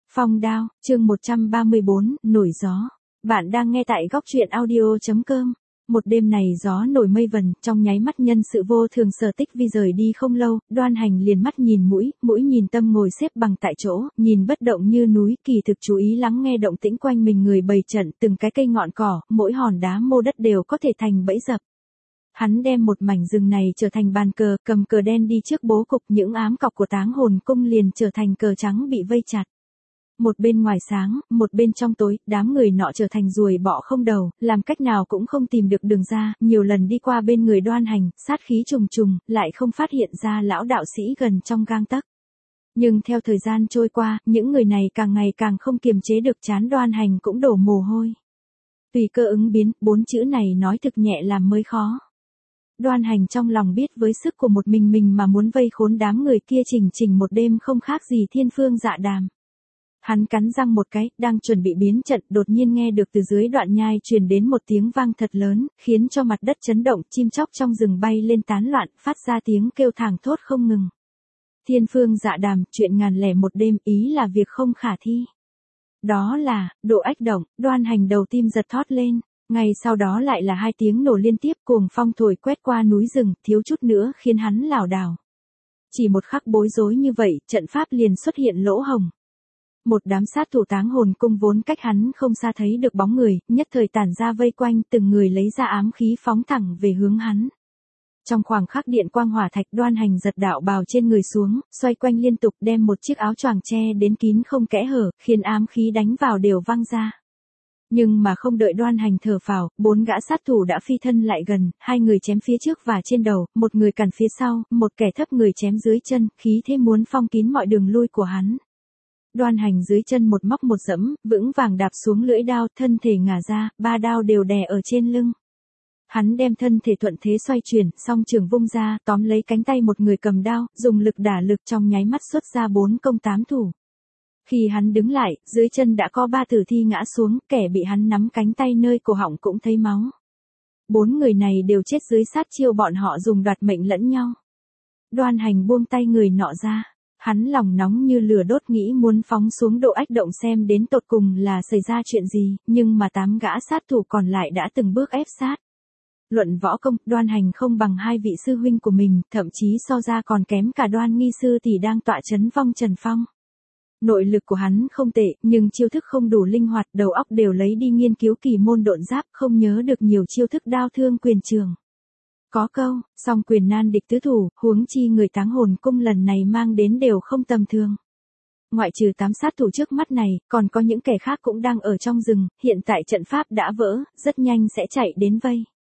Phong đao, chương 134, nổi gió. Bạn đang nghe tại góc truyện audio.com. Một đêm này gió nổi mây vần, trong nháy mắt nhân sự vô thường Sở Tích Vi rời đi không lâu, Đoan Hành liền mắt nhìn mũi, mũi nhìn tâm ngồi xếp bằng tại chỗ, nhìn bất động như núi, kỳ thực chú ý lắng nghe động tĩnh quanh mình người bày trận, từng cái cây ngọn cỏ, mỗi hòn đá mô đất đều có thể thành bẫy dập. Hắn đem một mảnh rừng này trở thành bàn cờ, cầm cờ đen đi trước bố cục, những ám cọc của Táng Hồn Cung liền trở thành cờ trắng bị vây chặt. Một bên ngoài sáng, một bên trong tối, đám người nọ trở thành ruồi bọ không đầu, làm cách nào cũng không tìm được đường ra, nhiều lần đi qua bên người Đoan Hành, sát khí trùng trùng, lại không phát hiện ra lão đạo sĩ gần trong gang tấc. Nhưng theo thời gian trôi qua, những người này càng ngày càng không kiềm chế được, chán Đoan Hành cũng đổ mồ hôi. Tùy cơ ứng biến, 4 chữ này nói thực nhẹ làm mới khó. Đoan Hành trong lòng biết với sức của một mình mà muốn vây khốn đám người kia chỉnh một đêm không khác gì thiên phương dạ đàm. Hắn cắn răng một cái, đang chuẩn bị biến trận, đột nhiên nghe được từ dưới đoạn nhai truyền đến một tiếng vang thật lớn, khiến cho mặt đất chấn động, chim chóc trong rừng bay lên tán loạn, phát ra tiếng kêu thảng thốt không ngừng. Thiên phương dạ đàm, chuyện ngàn lẻ một đêm, ý là việc không khả thi. Đó là, độ ách động, Đoan Hành đầu tim giật thót lên. Ngay sau đó lại là 2 tiếng nổ liên tiếp, cuồng phong thổi quét qua núi rừng, thiếu chút nữa khiến hắn lảo đảo. Chỉ một khắc bối rối như vậy, trận pháp liền xuất hiện lỗ hổng. Một đám sát thủ Táng Hồn Cung vốn cách hắn không xa thấy được bóng người, nhất thời tản ra vây quanh, từng người lấy ra ám khí phóng thẳng về hướng hắn. Trong khoảng khắc điện quang hỏa thạch, Đoan Hành giật đạo bào trên người xuống, xoay quanh liên tục, đem một chiếc áo choàng che đến kín không kẽ hở, khiến ám khí đánh vào đều văng ra. Nhưng mà không đợi Đoan Hành thở phào, 4 gã sát thủ đã phi thân lại gần, 2 người chém phía trước và trên đầu, một người cản phía sau, một kẻ thấp người chém dưới chân, khí thế muốn phong kín mọi đường lui của hắn. Đoan Hành dưới chân một móc một dẫm, vững vàng đạp xuống lưỡi đao, thân thể ngả ra, 3 đao đều đè ở trên lưng. Hắn đem thân thể thuận thế xoay chuyển, song trường vung ra, tóm lấy cánh tay một người cầm đao, dùng lực đả lực, trong nháy mắt xuất ra 4 công 8 thủ. Khi hắn đứng lại, dưới chân đã có 3 tử thi ngã xuống, kẻ bị hắn nắm cánh tay nơi cổ họng cũng thấy máu. 4 người này đều chết dưới sát chiêu bọn họ dùng đoạt mệnh lẫn nhau. Đoan Hành buông tay người nọ ra. Hắn lòng nóng như lửa đốt, nghĩ muốn phóng xuống độ ách động xem đến tột cùng là xảy ra chuyện gì, nhưng mà 8 gã sát thủ còn lại đã từng bước ép sát. Luận võ công, Đoan Hành không bằng 2 vị sư huynh của mình, thậm chí so ra còn kém cả Đoan Nghi sư tỷ đang tọa trấn Vong Trần Phong. Nội lực của hắn không tệ, nhưng chiêu thức không đủ linh hoạt, đầu óc đều lấy đi nghiên cứu kỳ môn độn giáp, không nhớ được nhiều chiêu thức đao thương quyền trường. Có câu, song quyền nan địch tứ thủ, huống chi người Táng Hồn Cung lần này mang đến đều không tầm thường. Ngoại trừ 8 sát thủ trước mắt này, còn có những kẻ khác cũng đang ở trong rừng, hiện tại trận pháp đã vỡ, rất nhanh sẽ chạy đến vây.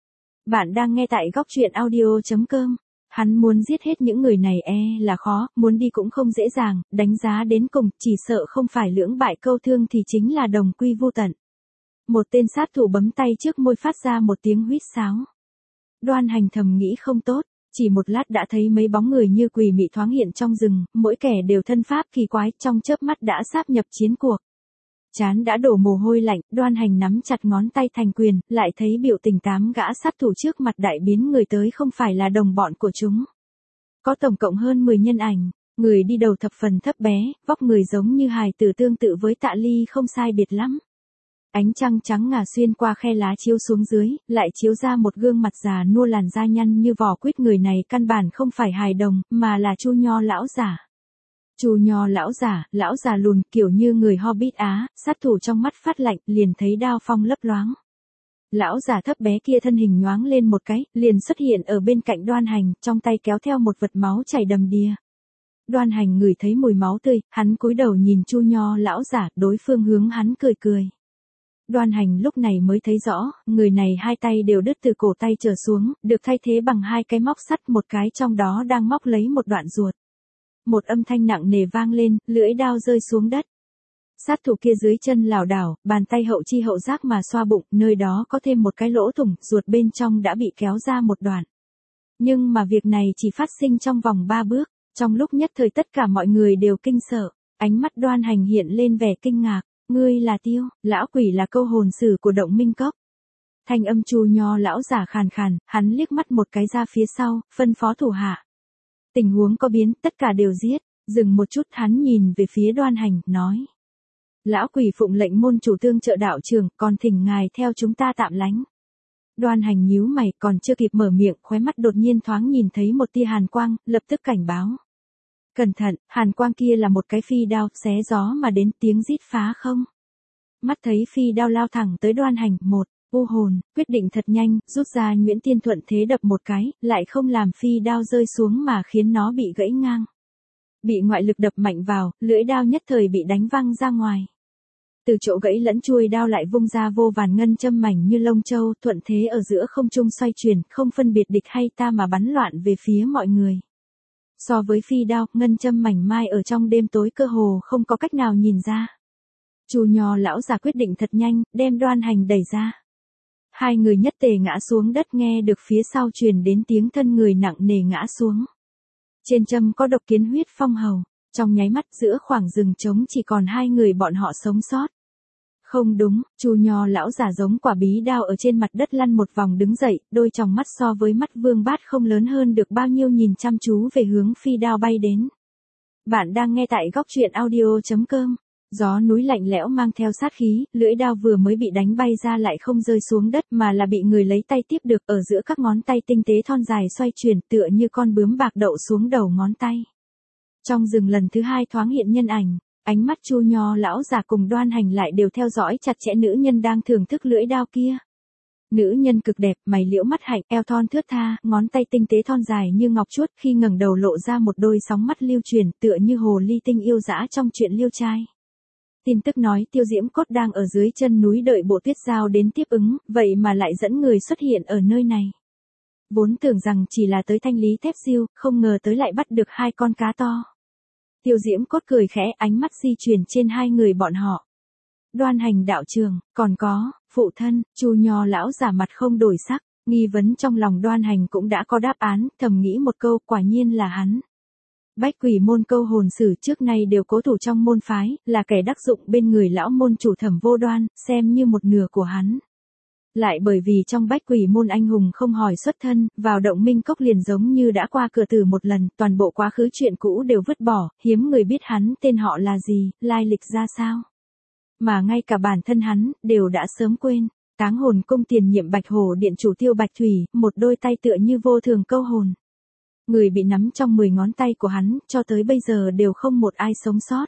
Bạn đang nghe tại góc truyện audio.com. Hắn muốn giết hết những người này là khó, muốn đi cũng không dễ dàng, đánh giá đến cùng, chỉ sợ không phải lưỡng bại câu thương thì chính là đồng quy vu tận. Một tên sát thủ bấm tay trước môi phát ra một tiếng huýt sáo. Đoan Hành thầm nghĩ không tốt, chỉ một lát đã thấy mấy bóng người như quỷ mị thoáng hiện trong rừng, mỗi kẻ đều thân pháp kỳ quái, trong chớp mắt đã sáp nhập chiến cuộc. Chán đã đổ mồ hôi lạnh, Đoan Hành nắm chặt ngón tay thành quyền, lại thấy biểu tình 8 gã sát thủ trước mặt đại biến, người tới không phải là đồng bọn của chúng. Có tổng cộng hơn 10 nhân ảnh, người đi đầu thập phần thấp bé, vóc người giống như hài tử, tương tự với Tạ Ly không sai biệt lắm. Ánh trăng trắng ngà xuyên qua khe lá chiếu xuống dưới, lại chiếu ra một gương mặt già nua làn da nhăn như vỏ quýt, người này căn bản không phải hài đồng, mà là Chu Nho lão giả. Chu Nho lão già lùn, kiểu như người Hobbit Á, sát thủ trong mắt phát lạnh, liền thấy đao phong lấp loáng. Lão già thấp bé kia thân hình nhoáng lên một cái, liền xuất hiện ở bên cạnh Đoan Hành, trong tay kéo theo một vật máu chảy đầm đìa. Đoan Hành ngửi thấy mùi máu tươi, hắn cúi đầu nhìn Chu Nho lão giả, đối phương hướng hắn cười cười. Đoan Hành lúc này mới thấy rõ, người này 2 tay đều đứt từ cổ tay trở xuống, được thay thế bằng 2 cái móc sắt, một cái trong đó đang móc lấy một đoạn ruột. Một âm thanh nặng nề vang lên, lưỡi đao rơi xuống đất. Sát thủ kia dưới chân lảo đảo, bàn tay hậu chi hậu giác mà xoa bụng, nơi đó có thêm một cái lỗ thủng, ruột bên trong đã bị kéo ra một đoạn. Nhưng mà việc này chỉ phát sinh trong vòng 3 bước, trong lúc nhất thời tất cả mọi người đều kinh sợ, ánh mắt Đoan Hành hiện lên vẻ kinh ngạc. Ngươi là Tiêu, lão quỷ là câu hồn sử của Động Minh Cốc. Thanh âm Chu Nho lão giả khàn khàn, hắn liếc mắt một cái ra phía sau, phân phó thủ hạ. Tình huống có biến, tất cả đều giết, dừng một chút hắn nhìn về phía Đoan Hành, nói. Lão quỷ phụng lệnh môn chủ tương trợ đạo trường, còn thỉnh ngài theo chúng ta tạm lánh. Đoan Hành nhíu mày, còn chưa kịp mở miệng, khóe mắt đột nhiên thoáng nhìn thấy một tia hàn quang, lập tức cảnh báo. Cẩn thận, hàn quang kia là một cái phi đao, xé gió mà đến tiếng rít phá không. Mắt thấy phi đao lao thẳng tới Đoan Hành, một, u hồn, quyết định thật nhanh, rút ra Nguyễn Tiên thuận thế đập một cái, lại không làm phi đao rơi xuống mà khiến nó bị gãy ngang. Bị ngoại lực đập mạnh vào, lưỡi đao nhất thời bị đánh văng ra ngoài. Từ chỗ gãy lẫn chuôi đao lại vung ra vô vàn ngân châm mảnh như lông châu, thuận thế ở giữa không trung xoay chuyển, không phân biệt địch hay ta mà bắn loạn về phía mọi người. So với phi đao, ngân châm mảnh mai ở trong đêm tối cơ hồ không có cách nào nhìn ra. Chu Nho lão già quyết định thật nhanh, đem Đoan Hành đẩy ra. Hai người nhất tề ngã xuống đất, nghe được phía sau truyền đến tiếng thân người nặng nề ngã xuống. Trên châm có độc kiến huyết phong hầu, trong nháy mắt giữa khoảng rừng trống chỉ còn hai người bọn họ sống sót. Không đúng, Chu Nho lão giả giống quả bí đao ở trên mặt đất lăn một vòng đứng dậy, đôi tròng mắt so với mắt Vương Bát không lớn hơn được bao nhiêu, nhìn chăm chú về hướng phi đao bay đến. Bạn đang nghe tại góc truyện audio.com. Gió núi lạnh lẽo mang theo sát khí, lưỡi đao vừa mới bị đánh bay ra lại không rơi xuống đất mà là bị người lấy tay tiếp được, ở giữa các ngón tay tinh tế thon dài xoay chuyển tựa như con bướm bạc đậu xuống đầu ngón tay. Trong rừng lần thứ hai thoáng hiện nhân ảnh, ánh mắt Chu Nho lão già cùng Đoan Hành lại đều theo dõi chặt chẽ nữ nhân đang thưởng thức lưỡi đao kia. Nữ nhân cực đẹp, mày liễu mắt hạnh, eo thon thướt tha, ngón tay tinh tế thon dài như ngọc chuốt, khi ngẩng đầu lộ ra một đôi sóng mắt lưu chuyển tựa như hồ ly tinh yêu dã trong chuyện liêu trai. Tin tức nói Tiêu Diễm Cốt đang ở dưới chân núi đợi bộ tuyết giao đến tiếp ứng, vậy mà lại dẫn người xuất hiện ở nơi này. Vốn tưởng rằng chỉ là tới thanh lý thép siêu, không ngờ tới lại bắt được hai con cá to. Tiêu Diễm Cốt cười khẽ, ánh mắt di chuyển trên hai người bọn họ. Đoan Hành đạo trường, còn có, phụ thân, Chu Nho lão giả mặt không đổi sắc, nghi vấn trong lòng Đoan Hành cũng đã có đáp án, thầm nghĩ một câu, quả nhiên là hắn. Bách Quỷ môn câu hồn sử trước nay đều cố thủ trong môn phái, là kẻ đắc dụng bên người lão môn chủ Thẩm Vô Đoan, xem như một nửa của hắn. Lại bởi vì trong Bách Quỷ môn anh hùng không hỏi xuất thân, vào động minh cốc liền giống như đã qua cửa tử một lần, toàn bộ quá khứ chuyện cũ đều vứt bỏ, hiếm người biết hắn tên họ là gì, lai lịch ra sao. Mà ngay cả bản thân hắn, đều đã sớm quên. Táng hồn cung tiền nhiệm Bạch Hổ điện chủ Tiêu Bạch Thủy, một đôi tay tựa như vô thường câu hồn. Người bị nắm trong 10 ngón tay của hắn, cho tới bây giờ đều không một ai sống sót.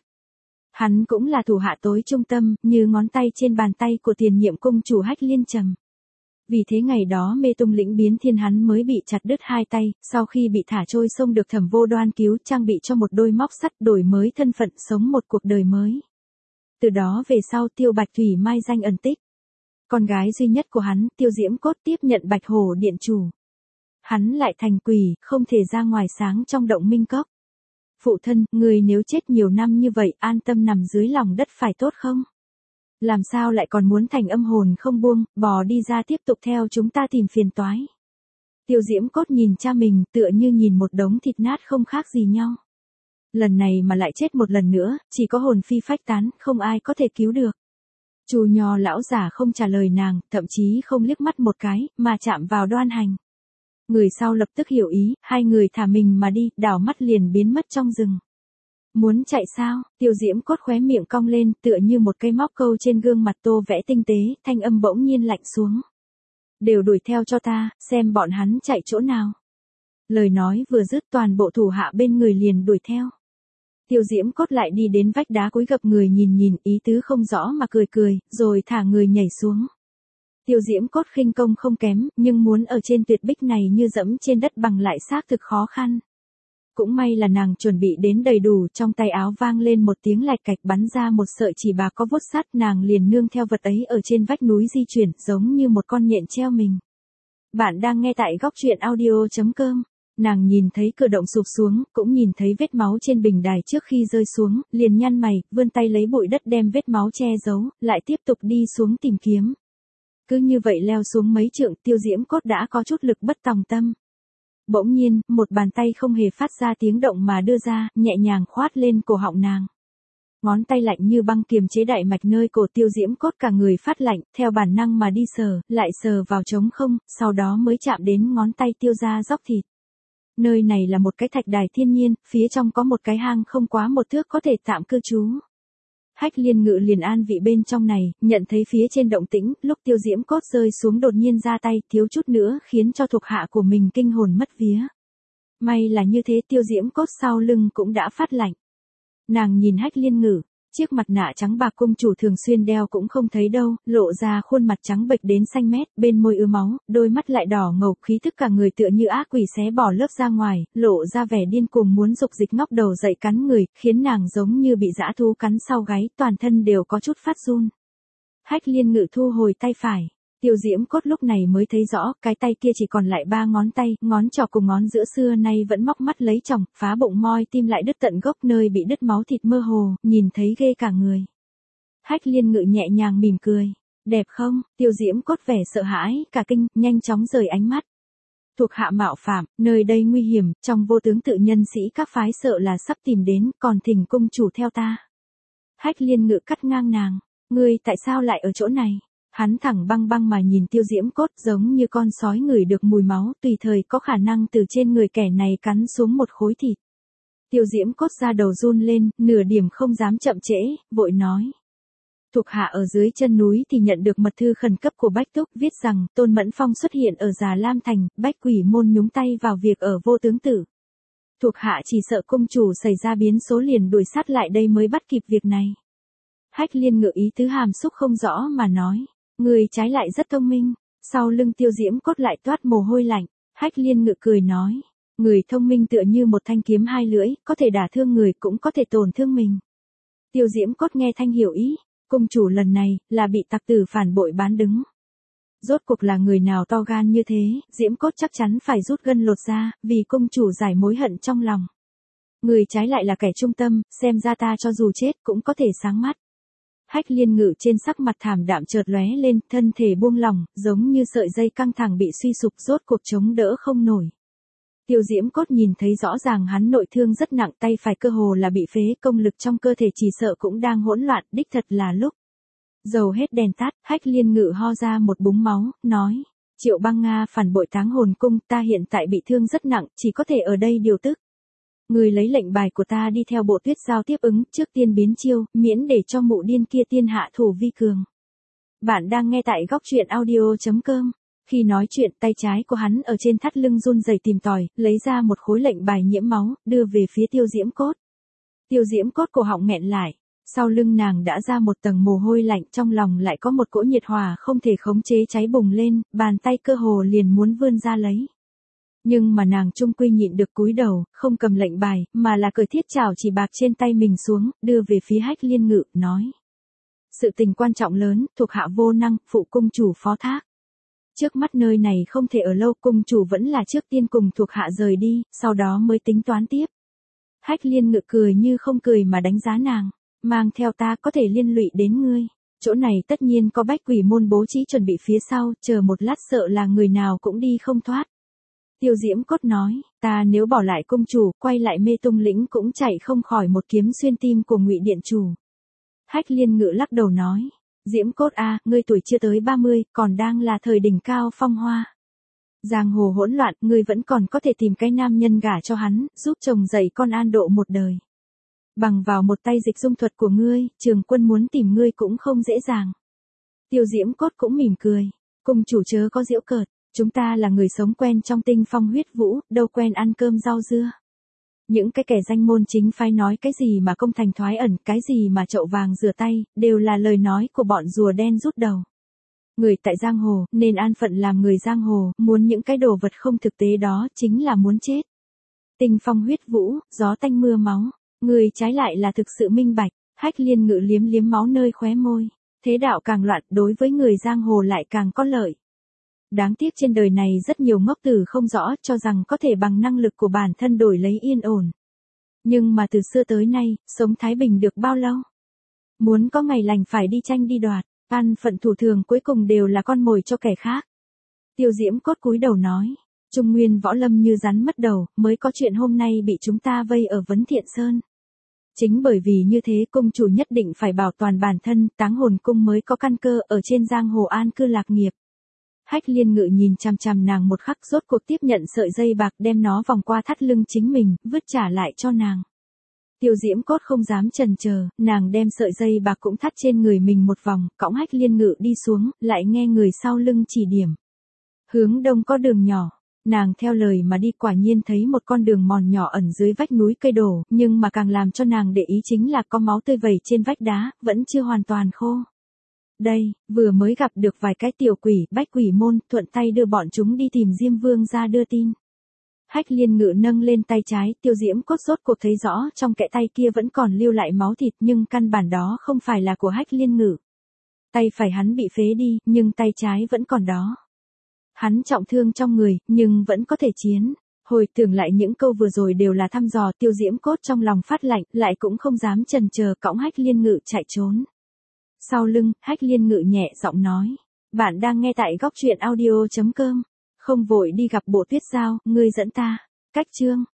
Hắn cũng là thủ hạ tối trung tâm, như ngón tay trên bàn tay của tiền nhiệm cung chủ Hách Liên Trầm. Vì thế ngày đó mê tung lĩnh biến thiên hắn mới bị chặt đứt hai tay, sau khi bị thả trôi sông được Thẩm Vô Đoan cứu, trang bị cho một đôi móc sắt, đổi mới thân phận, sống một cuộc đời mới. Từ đó về sau Tiêu Bạch Thủy mai danh ẩn tích. Con gái duy nhất của hắn, Tiêu Diễm Cốt tiếp nhận Bạch Hổ điện chủ. Hắn lại thành quỷ, không thể ra ngoài sáng trong động minh cốc. Phụ thân, người nếu chết nhiều năm như vậy, an tâm nằm dưới lòng đất phải tốt không? Làm sao lại còn muốn thành âm hồn không buông, bò đi ra tiếp tục theo chúng ta tìm phiền toái. Tiêu Diễm Cốt nhìn cha mình tựa như nhìn một đống thịt nát không khác gì nhau. Lần này mà lại chết một lần nữa, chỉ có hồn phi phách tán, không ai có thể cứu được. Chu Nho lão giả không trả lời nàng, thậm chí không liếc mắt một cái, mà chạm vào Đoan Hành. Người sau lập tức hiểu ý, hai người thả mình mà đi, đảo mắt liền biến mất trong rừng. Muốn chạy sao? Tiêu Diễm Cốt khóe miệng cong lên, tựa như một cây móc câu trên gương mặt tô vẽ tinh tế, thanh âm bỗng nhiên lạnh xuống. Đều đuổi theo cho ta, xem bọn hắn chạy chỗ nào. Lời nói vừa dứt, toàn bộ thủ hạ bên người liền đuổi theo. Tiêu Diễm Cốt lại đi đến vách đá cúi gập người nhìn nhìn, ý tứ không rõ mà cười cười, rồi thả người nhảy xuống. Tiêu Diễm Cốt khinh công không kém, nhưng muốn ở trên tuyệt bích này như dẫm trên đất bằng lại xác thực khó khăn. Cũng may là nàng chuẩn bị đến đầy đủ, trong tay áo vang lên một tiếng lạch cạch, bắn ra một sợi chỉ bạc có vuốt sắt, nàng liền nương theo vật ấy ở trên vách núi di chuyển, giống như một con nhện treo mình. Bạn đang nghe tại góc truyện audio.com. Nàng nhìn thấy cửa động sụp xuống, cũng nhìn thấy vết máu trên bình đài trước khi rơi xuống, liền nhăn mày, vươn tay lấy bụi đất đem vết máu che giấu, lại tiếp tục đi xuống tìm kiếm. Cứ như vậy leo xuống mấy trượng, Tiêu Diễm Cốt đã có chút lực bất tòng tâm. Bỗng nhiên, một bàn tay không hề phát ra tiếng động mà đưa ra, nhẹ nhàng khoát lên cổ họng nàng. Ngón tay lạnh như băng kiềm chế đại mạch nơi cổ Tiêu Diễm Cốt, cả người phát lạnh, theo bản năng mà đi sờ, lại sờ vào trống không, sau đó mới chạm đến ngón tay Tiêu ra dóc thịt. Nơi này là một cái thạch đài thiên nhiên, phía trong có một cái hang không quá một thước có thể tạm cư trú. Hách Liên Ngự liền an vị bên trong này, nhận thấy phía trên động tĩnh, lúc Tiêu Diễm Cốt rơi xuống đột nhiên ra tay, thiếu chút nữa khiến cho thuộc hạ của mình kinh hồn mất vía. May là như thế, Tiêu Diễm Cốt sau lưng cũng đã phát lạnh. Nàng nhìn Hách Liên Ngự, chiếc mặt nạ trắng bạc cung chủ thường xuyên đeo cũng không thấy đâu, lộ ra khuôn mặt trắng bệch đến xanh mét, bên môi ứa máu, đôi mắt lại đỏ ngầu, khí tức cả người tựa như ác quỷ xé bỏ lớp ra ngoài, lộ ra vẻ điên cuồng muốn dục dịch ngóc đầu dậy cắn người, khiến nàng giống như bị dã thú cắn sau gáy, toàn thân đều có chút phát run. Hách Liên Ngự thu hồi tay phải. Tiêu Diễm Cốt lúc này mới thấy rõ, cái tay kia chỉ còn lại 3 ngón tay, ngón trỏ cùng ngón giữa xưa nay vẫn móc mắt lấy chồng, phá bụng moi tim lại đứt tận gốc, nơi bị đứt máu thịt mơ hồ, nhìn thấy ghê cả người. Hách Liên Ngự nhẹ nhàng mỉm cười. Đẹp không? Tiêu Diễm Cốt vẻ sợ hãi, cả kinh, nhanh chóng rời ánh mắt. Thuộc hạ mạo phạm, nơi đây nguy hiểm, trong vô tướng tự nhân sĩ các phái sợ là sắp tìm đến, còn thỉnh cung chủ theo ta. Hách Liên Ngự cắt ngang nàng. Ngươi tại sao lại ở chỗ này? Hắn thẳng băng băng mà nhìn Tiêu Diễm Cốt, giống như con sói ngửi được mùi máu, tùy thời có khả năng từ trên người kẻ này cắn xuống một khối thịt. Tiêu Diễm Cốt ra đầu run lên, nửa điểm không dám chậm trễ, vội nói. Thuộc hạ ở dưới chân núi thì nhận được mật thư khẩn cấp của Bách Túc, viết rằng Tôn Mẫn Phong xuất hiện ở Già Lam Thành, Bách Quỷ môn nhúng tay vào việc ở vô tướng tử. Thuộc hạ chỉ sợ cung chủ xảy ra biến số liền đuổi sát lại đây mới bắt kịp việc này. Hách Liên Ngự ý tứ hàm xúc không rõ mà nói. Người trái lại rất thông minh. Sau lưng Tiêu Diễm Cốt lại toát mồ hôi lạnh. Hách Liên Ngự cười nói. Người thông minh tựa như một thanh kiếm hai lưỡi, có thể đả thương người cũng có thể tổn thương mình. Tiêu Diễm Cốt nghe thanh hiểu ý. Cung chủ lần này, là bị tặc tử phản bội bán đứng. Rốt cuộc là người nào to gan như thế, Diễm Cốt chắc chắn phải rút gân lột ra, vì cung chủ giải mối hận trong lòng. Người trái lại là kẻ trung tâm, xem ra ta cho dù chết cũng có thể sáng mắt. Hách Liên Ngự trên sắc mặt thảm đạm chợt lóe lên, thân thể buông lỏng, giống như sợi dây căng thẳng bị suy sụp, rốt cuộc chống đỡ không nổi. Tiêu Diễm Cốt nhìn thấy rõ ràng hắn nội thương rất nặng, tay phải cơ hồ là bị phế, công lực trong cơ thể chỉ sợ cũng đang hỗn loạn, đích thật là lúc. Dầu hết đèn tắt, Hách Liên Ngự ho ra một búng máu, nói. Triệu Băng Nga phản bội Táng Hồn Cung, ta hiện tại bị thương rất nặng, chỉ có thể ở đây điều tức. Người lấy lệnh bài của ta đi theo bộ tuyết giao tiếp ứng, trước tiên biến chiêu, miễn để cho mụ điên kia tiên hạ thủ vi cường. Bạn đang nghe tại góc truyện audio.com. Khi nói chuyện, tay trái của hắn ở trên thắt lưng run rẩy tìm tòi, lấy ra một khối lệnh bài nhiễm máu, đưa về phía Tiêu Diễm Cốt. Tiêu Diễm Cốt cổ họng nghẹn lại, sau lưng nàng đã ra một tầng mồ hôi lạnh, trong lòng lại có một cỗ nhiệt hỏa không thể khống chế cháy bùng lên, bàn tay cơ hồ liền muốn vươn ra lấy. Nhưng mà nàng trung quy nhịn được cúi đầu, không cầm lệnh bài, mà là cởi thiết chảo chỉ bạc trên tay mình xuống, đưa về phía Hách Liên Ngự, nói. Sự tình quan trọng lớn, thuộc hạ vô năng, phụ cung chủ phó thác. Trước mắt nơi này không thể ở lâu, cung chủ vẫn là trước tiên cùng thuộc hạ rời đi, sau đó mới tính toán tiếp. Hách Liên Ngự cười như không cười mà đánh giá nàng, mang theo ta có thể liên lụy đến ngươi. Chỗ này tất nhiên có Bách Quỷ môn bố trí chuẩn bị phía sau, chờ một lát sợ là người nào cũng đi không thoát. Tiêu Diễm Cốt nói, ta nếu bỏ lại cung chủ, quay lại Mê Tung lĩnh cũng chạy không khỏi một kiếm xuyên tim của Ngụy điện chủ. Hách Liên Ngự lắc đầu nói, Diễm Cốt a, ngươi tuổi chưa tới 30, còn đang là thời đỉnh cao phong hoa. Giang hồ hỗn loạn, ngươi vẫn còn có thể tìm cái nam nhân gả cho hắn, giúp chồng dạy con an độ một đời. Bằng vào một tay dịch dung thuật của ngươi, Trường Quân muốn tìm ngươi cũng không dễ dàng. Tiêu Diễm Cốt cũng mỉm cười, cung chủ chớ có giễu cợt. Chúng ta là người sống quen trong tinh phong huyết vũ, đâu quen ăn cơm rau dưa. Những cái kẻ danh môn chính phái nói cái gì mà công thành thoái ẩn, cái gì mà chậu vàng rửa tay, đều là lời nói của bọn rùa đen rút đầu. Người tại giang hồ, nên an phận làm người giang hồ, muốn những cái đồ vật không thực tế đó, chính là muốn chết. Tinh phong huyết vũ, gió tanh mưa máu, người trái lại là thực sự minh bạch. Hách Liên Ngự liếm liếm máu nơi khóe môi. Thế đạo càng loạn, đối với người giang hồ lại càng có lợi. Đáng tiếc trên đời này rất nhiều ngốc tử không rõ, cho rằng có thể bằng năng lực của bản thân đổi lấy yên ổn. Nhưng mà từ xưa tới nay, sống thái bình được bao lâu? Muốn có ngày lành phải đi tranh đi đoạt, an phận thủ thường cuối cùng đều là con mồi cho kẻ khác. Tiêu Diễm Cốt cúi đầu nói, Trung Nguyên võ lâm như rắn mất đầu, mới có chuyện hôm nay bị chúng ta vây ở Vấn Thiện Sơn. Chính bởi vì như thế cung chủ nhất định phải bảo toàn bản thân, Táng Hồn Cung mới có căn cơ ở trên giang hồ an cư lạc nghiệp. Hách Liên Ngự nhìn chằm chằm nàng một khắc, rốt cuộc tiếp nhận sợi dây bạc, đem nó vòng qua thắt lưng chính mình, vứt trả lại cho nàng. Tiêu Diễm Cốt không dám chần chờ, nàng đem sợi dây bạc cũng thắt trên người mình một vòng, cõng Hách Liên Ngự đi xuống, lại nghe người sau lưng chỉ điểm. Hướng đông có đường nhỏ. Nàng theo lời mà đi, quả nhiên thấy một con đường mòn nhỏ ẩn dưới vách núi cây đổ, nhưng mà càng làm cho nàng để ý chính là có máu tươi vẩy trên vách đá, vẫn chưa hoàn toàn khô. Đây, vừa mới gặp được vài cái tiểu quỷ, bách quỷ môn, thuận tay đưa bọn chúng đi tìm Diêm Vương ra đưa tin. Hách Liên Ngự nâng lên tay trái, Tiêu Diễm Cốt rốt cuộc thấy rõ trong kẽ tay kia vẫn còn lưu lại máu thịt, nhưng căn bản đó không phải là của Hách Liên Ngự. Tay phải hắn bị phế đi, nhưng tay trái vẫn còn đó. Hắn trọng thương trong người, nhưng vẫn có thể chiến. Hồi tưởng lại những câu vừa rồi đều là thăm dò, Tiêu Diễm Cốt trong lòng phát lạnh, lại cũng không dám chần chờ, cõng Hách Liên Ngự chạy trốn. Sau lưng, Hách Liên Ngự nhẹ giọng nói. Bạn đang nghe tại góc truyện audio.com. Không vội đi gặp Bộ Tuyết Giao, ngươi dẫn ta. Cách chương.